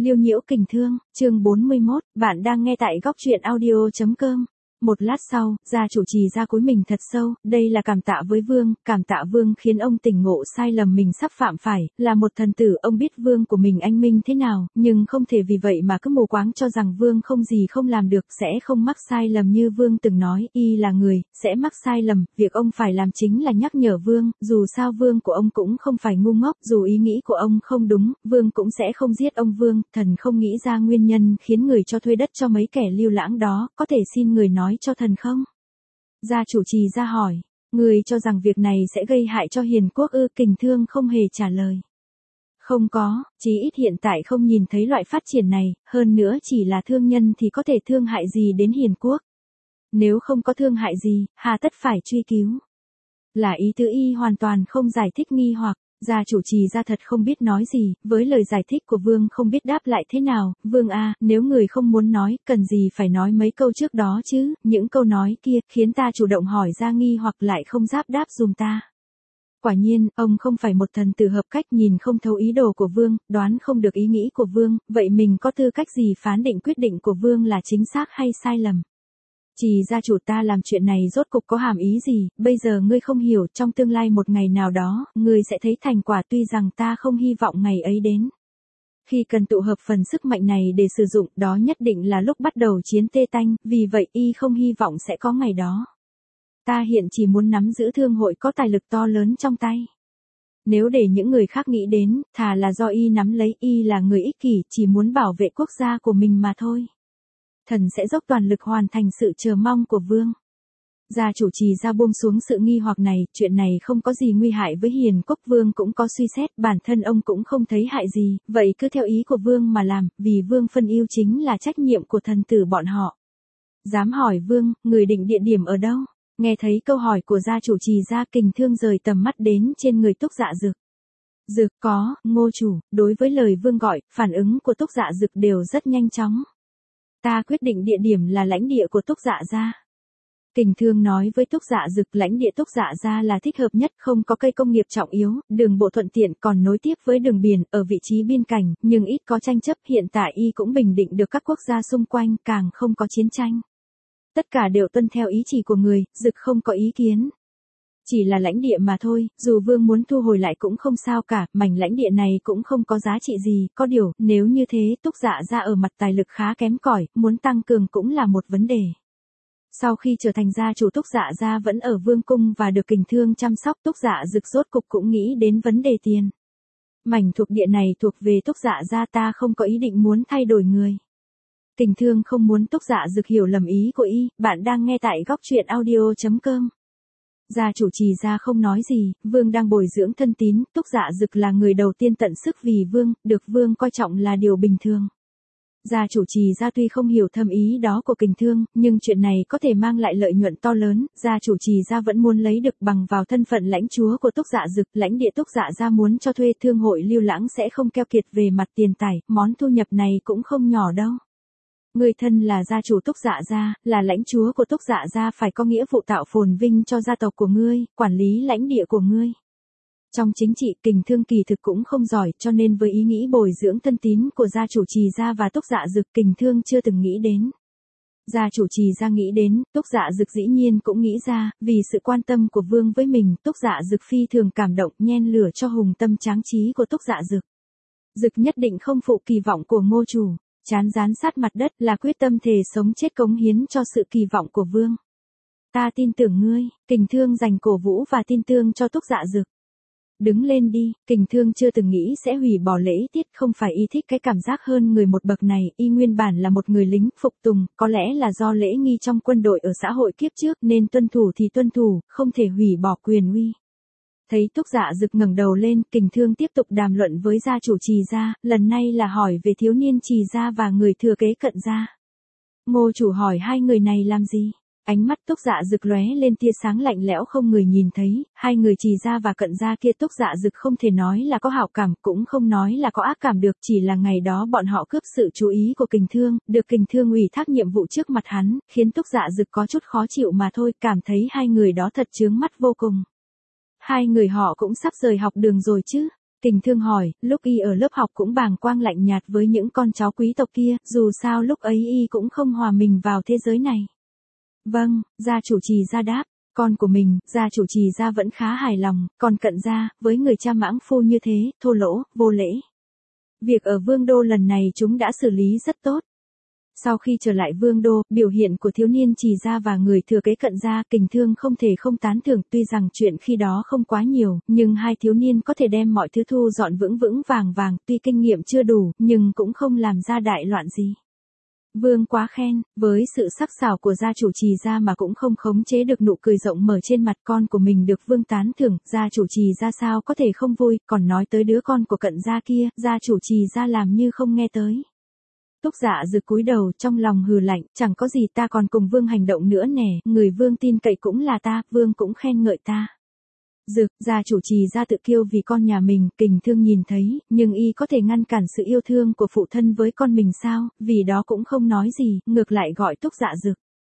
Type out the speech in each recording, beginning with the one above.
Liêu nhiễu kình thương, chương 41, bạn đang nghe tại góc truyện audio.com. Một lát sau, gia chủ trì ra cúi mình thật sâu, đây là cảm tạ với Vương, cảm tạ Vương khiến ông tỉnh ngộ sai lầm mình sắp phạm phải, là một thần tử ông biết Vương của mình anh minh thế nào, nhưng không thể vì vậy mà cứ mù quáng cho rằng Vương không gì không làm được, sẽ không mắc sai lầm như Vương từng nói, y là người, sẽ mắc sai lầm, việc ông phải làm chính là nhắc nhở Vương, dù sao Vương của ông cũng không phải ngu ngốc, dù ý nghĩ của ông không đúng, Vương cũng sẽ không giết ông Vương, thần không nghĩ ra nguyên nhân khiến người cho thuê đất cho mấy kẻ lưu lãng đó, có thể xin người nói cho thần không? Gia chủ trì ra hỏi, người cho rằng việc này sẽ gây hại cho hiền quốc ư? Kình thương không hề trả lời. Không có, chí ít hiện tại không nhìn thấy loại phát triển này, hơn nữa chỉ là thương nhân thì có thể thương hại gì đến hiền quốc. Nếu không có thương hại gì, hà tất phải truy cứu. Là ý tứ y hoàn toàn không giải thích nghi hoặc. Gia chủ trì ra thật không biết nói gì, với lời giải thích của Vương không biết đáp lại thế nào, Vương à, nếu người không muốn nói, cần gì phải nói mấy câu trước đó chứ, những câu nói kia, khiến ta chủ động hỏi ra nghi hoặc lại không giáp đáp dùm ta. Quả nhiên, ông không phải một thần tử hợp cách, nhìn không thấu ý đồ của Vương, đoán không được ý nghĩ của Vương, vậy mình có tư cách gì phán định quyết định của Vương là chính xác hay sai lầm? Trì gia chủ, ta làm chuyện này rốt cục có hàm ý gì, bây giờ ngươi không hiểu, trong tương lai một ngày nào đó, ngươi sẽ thấy thành quả, tuy rằng ta không hy vọng ngày ấy đến. Khi cần tụ hợp phần sức mạnh này để sử dụng, đó nhất định là lúc bắt đầu chiến tê tanh, vì vậy y không hy vọng sẽ có ngày đó. Ta hiện chỉ muốn nắm giữ thương hội có tài lực to lớn trong tay. Nếu để những người khác nghĩ đến, thà là do y nắm lấy, y là người ích kỷ, chỉ muốn bảo vệ quốc gia của mình mà thôi. Thần sẽ dốc toàn lực hoàn thành sự chờ mong của Vương. Gia chủ trì ra buông xuống sự nghi hoặc này, chuyện này không có gì nguy hại với hiền quốc. Vương cũng có suy xét, bản thân ông cũng không thấy hại gì, vậy cứ theo ý của Vương mà làm, vì Vương phân ưu chính là trách nhiệm của thần tử bọn họ. Dám hỏi Vương, người định địa điểm ở đâu? Nghe thấy câu hỏi của gia chủ trì ra, kình thương rời tầm mắt đến trên người Túc Dạ Dực. Dực có, Ngô chủ, đối với lời Vương gọi, phản ứng của Túc Dạ Dực đều rất nhanh chóng. Ta quyết định địa điểm là lãnh địa của Túc Dạ gia. Kình thương nói với Túc Dạ Dực, lãnh địa Túc Dạ gia là thích hợp nhất, không có cây công nghiệp trọng yếu, đường bộ thuận tiện, còn nối tiếp với đường biển, ở vị trí biên cảnh, nhưng ít có tranh chấp, hiện tại y cũng bình định được các quốc gia xung quanh, càng không có chiến tranh. Tất cả đều tuân theo ý chỉ của người, Dực không có ý kiến. Chỉ là lãnh địa mà thôi, dù Vương muốn thu hồi lại cũng không sao cả, mảnh lãnh địa này cũng không có giá trị gì, có điều, nếu như thế, Túc Dạ gia ở mặt tài lực khá kém cỏi, muốn tăng cường cũng là một vấn đề. Sau khi trở thành gia chủ, Túc Dạ gia vẫn ở Vương cung và được kình thương chăm sóc, Túc Dạ Dực rốt cục cũng nghĩ đến vấn đề tiền. Mảnh thuộc địa này thuộc về Túc Dạ gia, ta không có ý định muốn thay đổi người. Kình thương không muốn Túc Dạ Dực hiểu lầm ý của y, bạn đang nghe tại góc truyện audio.com. Gia chủ trì ra không nói gì, Vương đang bồi dưỡng thân tín, Túc Dạ Dực là người đầu tiên tận sức vì Vương, được Vương coi trọng là điều bình thường. Gia chủ trì ra tuy không hiểu thâm ý đó của kình thương, nhưng chuyện này có thể mang lại lợi nhuận to lớn, gia chủ trì ra vẫn muốn lấy được bằng vào thân phận lãnh chúa của Túc Dạ Dực, lãnh địa Túc Dạ ra muốn cho thuê, thương hội lưu lãng sẽ không keo kiệt về mặt tiền tài, món thu nhập này cũng không nhỏ đâu. Người thân là gia chủ Túc Dạ gia, là lãnh chúa của Túc Dạ gia, phải có nghĩa vụ tạo phồn vinh cho gia tộc của ngươi, quản lý lãnh địa của ngươi. Trong chính trị, kình thương kỳ thực cũng không giỏi, cho nên với ý nghĩ bồi dưỡng thân tín của gia chủ trì gia và Túc Dạ Dực, kình thương chưa từng nghĩ đến. Gia chủ trì gia nghĩ đến, Túc Dạ Dực dĩ nhiên cũng nghĩ ra, vì sự quan tâm của Vương với mình, Túc Dạ Dực phi thường cảm động, nhen lửa cho hùng tâm tráng trí của Túc Dạ Dực. Dực nhất định không phụ kỳ vọng của Ngô chủ. Chán dán sát mặt đất, là quyết tâm thề sống chết cống hiến cho sự kỳ vọng của Vương. Ta tin tưởng ngươi, kình thương dành cổ vũ và tin tưởng cho Túc Dạ Dực. Đứng lên đi, kình thương chưa từng nghĩ sẽ hủy bỏ lễ tiết, không phải y thích cái cảm giác hơn người một bậc này, y nguyên bản là một người lính, phục tùng, có lẽ là do lễ nghi trong quân đội ở xã hội kiếp trước nên tuân thủ thì tuân thủ, không thể hủy bỏ quyền uy. Thấy Túc Dạ Dực ngẩng đầu lên, kình thương tiếp tục đàm luận với gia chủ trì gia, lần này là hỏi về thiếu niên trì gia và người thừa kế cận gia. Ngô chủ hỏi hai người này làm gì? Ánh mắt Túc Dạ Dực lóe lên tia sáng lạnh lẽo không người nhìn thấy, hai người trì gia và cận gia kia Túc Dạ Dực không thể nói là có hảo cảm, cũng không nói là có ác cảm được, chỉ là ngày đó bọn họ cướp sự chú ý của kình thương, được kình thương ủy thác nhiệm vụ trước mặt hắn, khiến Túc Dạ Dực có chút khó chịu mà thôi, cảm thấy hai người đó thật chướng mắt vô cùng. Hai người họ cũng sắp rời học đường rồi chứ. Kình Thương hỏi, lúc y ở lớp học cũng bàng quang lạnh nhạt với những con cháu quý tộc kia, dù sao lúc ấy y cũng không hòa mình vào thế giới này. Vâng, gia chủ Trì Gia đáp, con của mình, gia chủ Trì Gia vẫn khá hài lòng, còn Cận gia, với người cha mãng phu như thế, thô lỗ, vô lễ. Việc ở Vương Đô lần này chúng đã xử lý rất tốt. Sau khi trở lại Vương Đô, biểu hiện của thiếu niên Trì Gia và người thừa kế Cận gia, Kình Thương không thể không tán thưởng, tuy rằng chuyện khi đó không quá nhiều, nhưng hai thiếu niên có thể đem mọi thứ thu dọn vững vững vàng vàng, tuy kinh nghiệm chưa đủ, nhưng cũng không làm ra đại loạn gì. Vương quá khen, với sự sắc sảo của gia chủ Trì Gia mà cũng không khống chế được nụ cười rộng mở trên mặt con của mình được Vương tán thưởng, gia chủ Trì Gia sao có thể không vui, còn nói tới đứa con của Cận gia kia, gia chủ Trì Gia làm như không nghe tới. Túc Dạ Dực cúi đầu trong lòng hừ lạnh, chẳng có gì, ta còn cùng Vương hành động nữa nè, người Vương tin cậy cũng là ta, Vương cũng khen ngợi ta. Dực, gia chủ Trì Gia tự kiêu vì con nhà mình, Kình Thương nhìn thấy, nhưng y có thể ngăn cản sự yêu thương của phụ thân với con mình sao, vì đó cũng không nói gì, ngược lại gọi Túc Dạ Dực.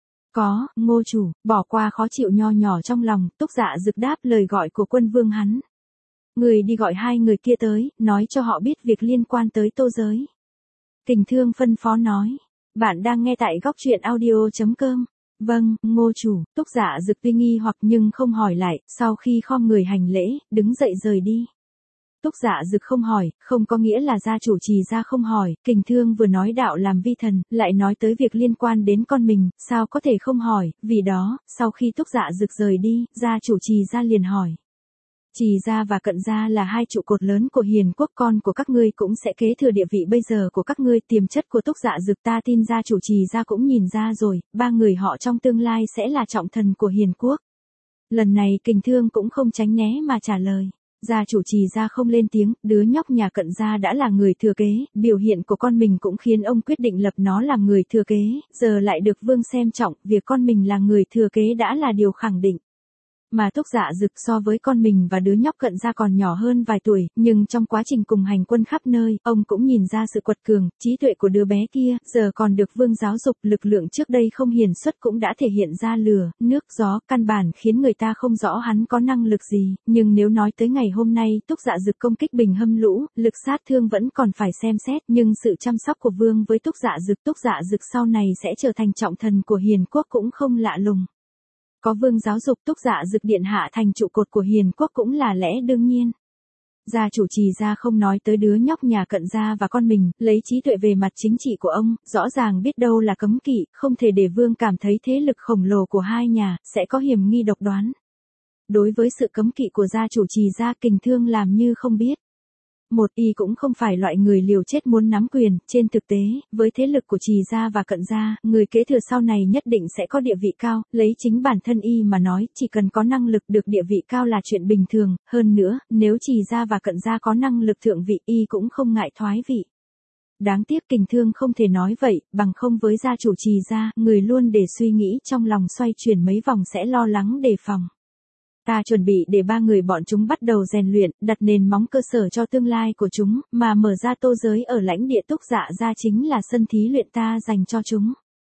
Có, Ngô chủ, bỏ qua khó chịu nho nhỏ trong lòng, Túc Dạ Dực đáp lời gọi của Quân Vương hắn. Người đi gọi hai người kia tới, nói cho họ biết việc liên quan tới Tô Giới. Kình Thương phân phó nói. Bạn đang nghe tại góc truyện audio.com. Vâng, Ngô chủ, Túc Dạ Dực tuy nghi hoặc nhưng không hỏi lại, sau khi khom người hành lễ, đứng dậy rời đi. Túc Dạ Dực không hỏi, không có nghĩa là gia chủ Trì Gia không hỏi, Kình Thương vừa nói đạo làm vi thần, lại nói tới việc liên quan đến con mình, sao có thể không hỏi, vì đó, sau khi Túc Dạ Dực rời đi, gia chủ Trì Gia liền hỏi. Trì Gia và Cận gia là hai trụ cột lớn của Hiền quốc, con của các ngươi cũng sẽ kế thừa địa vị bây giờ của các ngươi, tiềm chất của Túc Dạ Dực ta tin gia chủ Trì Gia cũng nhìn ra rồi, ba người họ trong tương lai sẽ là trọng thần của Hiền quốc. Lần này Kình Thương cũng không tránh né mà trả lời. Gia chủ Trì Gia không lên tiếng, đứa nhóc nhà Cận gia đã là người thừa kế, biểu hiện của con mình cũng khiến ông quyết định lập nó làm người thừa kế, giờ lại được Vương xem trọng, việc con mình là người thừa kế đã là điều khẳng định. Mà Túc Dạ Dực so với con mình và đứa nhóc Cận gia còn nhỏ hơn vài tuổi, nhưng trong quá trình cùng hành quân khắp nơi, ông cũng nhìn ra sự quật cường, trí tuệ của đứa bé kia, giờ còn được Vương giáo dục, lực lượng trước đây không hiển xuất cũng đã thể hiện ra lửa, nước, gió, căn bản khiến người ta không rõ hắn có năng lực gì, nhưng nếu nói tới ngày hôm nay Túc Dạ Dực công kích Bình Hâm Lũ, lực sát thương vẫn còn phải xem xét, nhưng sự chăm sóc của Vương với Túc Dạ Dực sau này sẽ trở thành trọng thần của Hiền quốc cũng không lạ lùng. Có Vương giáo dục Túc Dạ Dực điện hạ thành trụ cột của Hiền quốc cũng là lẽ đương nhiên. Gia chủ Trì Gia không nói tới đứa nhóc nhà Cận gia và con mình, lấy trí tuệ về mặt chính trị của ông, rõ ràng biết đâu là cấm kỵ, không thể để Vương cảm thấy thế lực khổng lồ của hai nhà, sẽ có hiểm nghi độc đoán. Đối với sự cấm kỵ của gia chủ Trì Gia, Kình Thương làm như không biết. Một, y cũng không phải loại người liều chết muốn nắm quyền, trên thực tế, với thế lực của Trì Gia và Cận gia, người kế thừa sau này nhất định sẽ có địa vị cao, lấy chính bản thân y mà nói, chỉ cần có năng lực được địa vị cao là chuyện bình thường, hơn nữa, nếu Trì Gia và Cận gia có năng lực thượng vị, y cũng không ngại thoái vị. Đáng tiếc Kình Thương không thể nói vậy, bằng không với gia chủ Trì Gia, người luôn để suy nghĩ trong lòng xoay chuyển mấy vòng sẽ lo lắng đề phòng. Ta chuẩn bị để ba người bọn chúng bắt đầu rèn luyện, đặt nền móng cơ sở cho tương lai của chúng, mà mở ra Tô Giới ở lãnh địa Túc Dạ Gia chính là sân thí luyện ta dành cho chúng.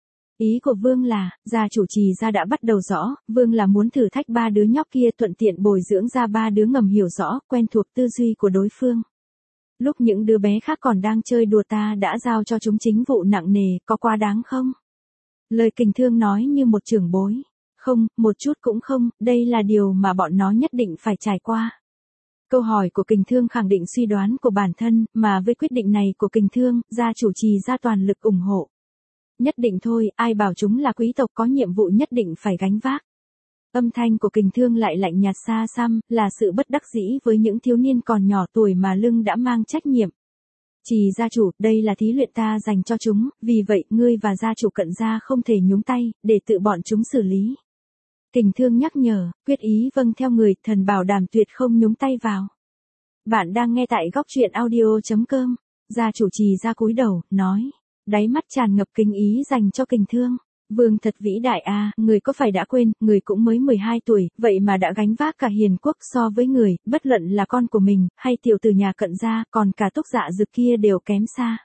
Ý của Vương là, gia chủ Trì Gia đã bắt đầu rõ, Vương là muốn thử thách ba đứa nhóc kia, thuận tiện bồi dưỡng ra ba đứa ngầm hiểu rõ, quen thuộc tư duy của đối phương. Lúc những đứa bé khác còn đang chơi đùa ta đã giao cho chúng chính vụ nặng nề, có quá đáng không? Lời Kình Thương nói như một trưởng bối. Không, một chút cũng không, đây là điều mà bọn nó nhất định phải trải qua. Câu hỏi của Kình Thương khẳng định suy đoán của bản thân, mà với quyết định này của Kình Thương, gia chủ Trì Gia toàn lực ủng hộ. Nhất định thôi, ai bảo chúng là quý tộc có nhiệm vụ nhất định phải gánh vác. Âm thanh của Kình Thương lại lạnh nhạt xa xăm, là sự bất đắc dĩ với những thiếu niên còn nhỏ tuổi mà lưng đã mang trách nhiệm. Trì gia chủ, đây là thí luyện ta dành cho chúng, vì vậy ngươi và gia chủ Cận gia không thể nhúng tay, để tự bọn chúng xử lý. Kình Thương nhắc nhở, quyết ý vâng theo người, thần bảo đảm tuyệt không nhúng tay vào. Bạn đang nghe tại góc truyện audio.com. Gia chủ Trì Gia cúi đầu, nói, đáy mắt tràn ngập kính ý dành cho Kình Thương. Vương thật vĩ đại a, người có phải đã quên, người cũng mới 12 tuổi, vậy mà đã gánh vác cả Hiền quốc, so với người, bất luận là con của mình, hay tiểu tử nhà Cận gia, còn cả Túc Dạ Dực kia đều kém xa.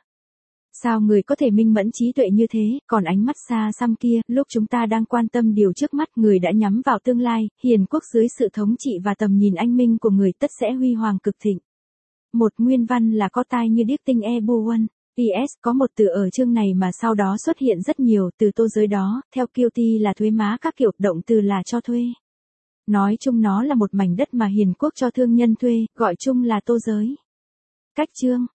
Sao người có thể minh mẫn trí tuệ như thế, còn ánh mắt xa xăm kia, lúc chúng ta đang quan tâm điều trước mắt, người đã nhắm vào tương lai, Hiền quốc dưới sự thống trị và tầm nhìn anh minh của người tất sẽ huy hoàng cực thịnh. Một nguyên văn là có tai như điếc tinh e buôn. PS có một từ ở chương này mà sau đó xuất hiện rất nhiều từ tô giới đó, theo Kioti là thuế má các kiểu, động từ là cho thuê. Nói chung nó là một mảnh đất mà Hiền Quốc cho thương nhân thuê, gọi chung là tô giới. Cách chương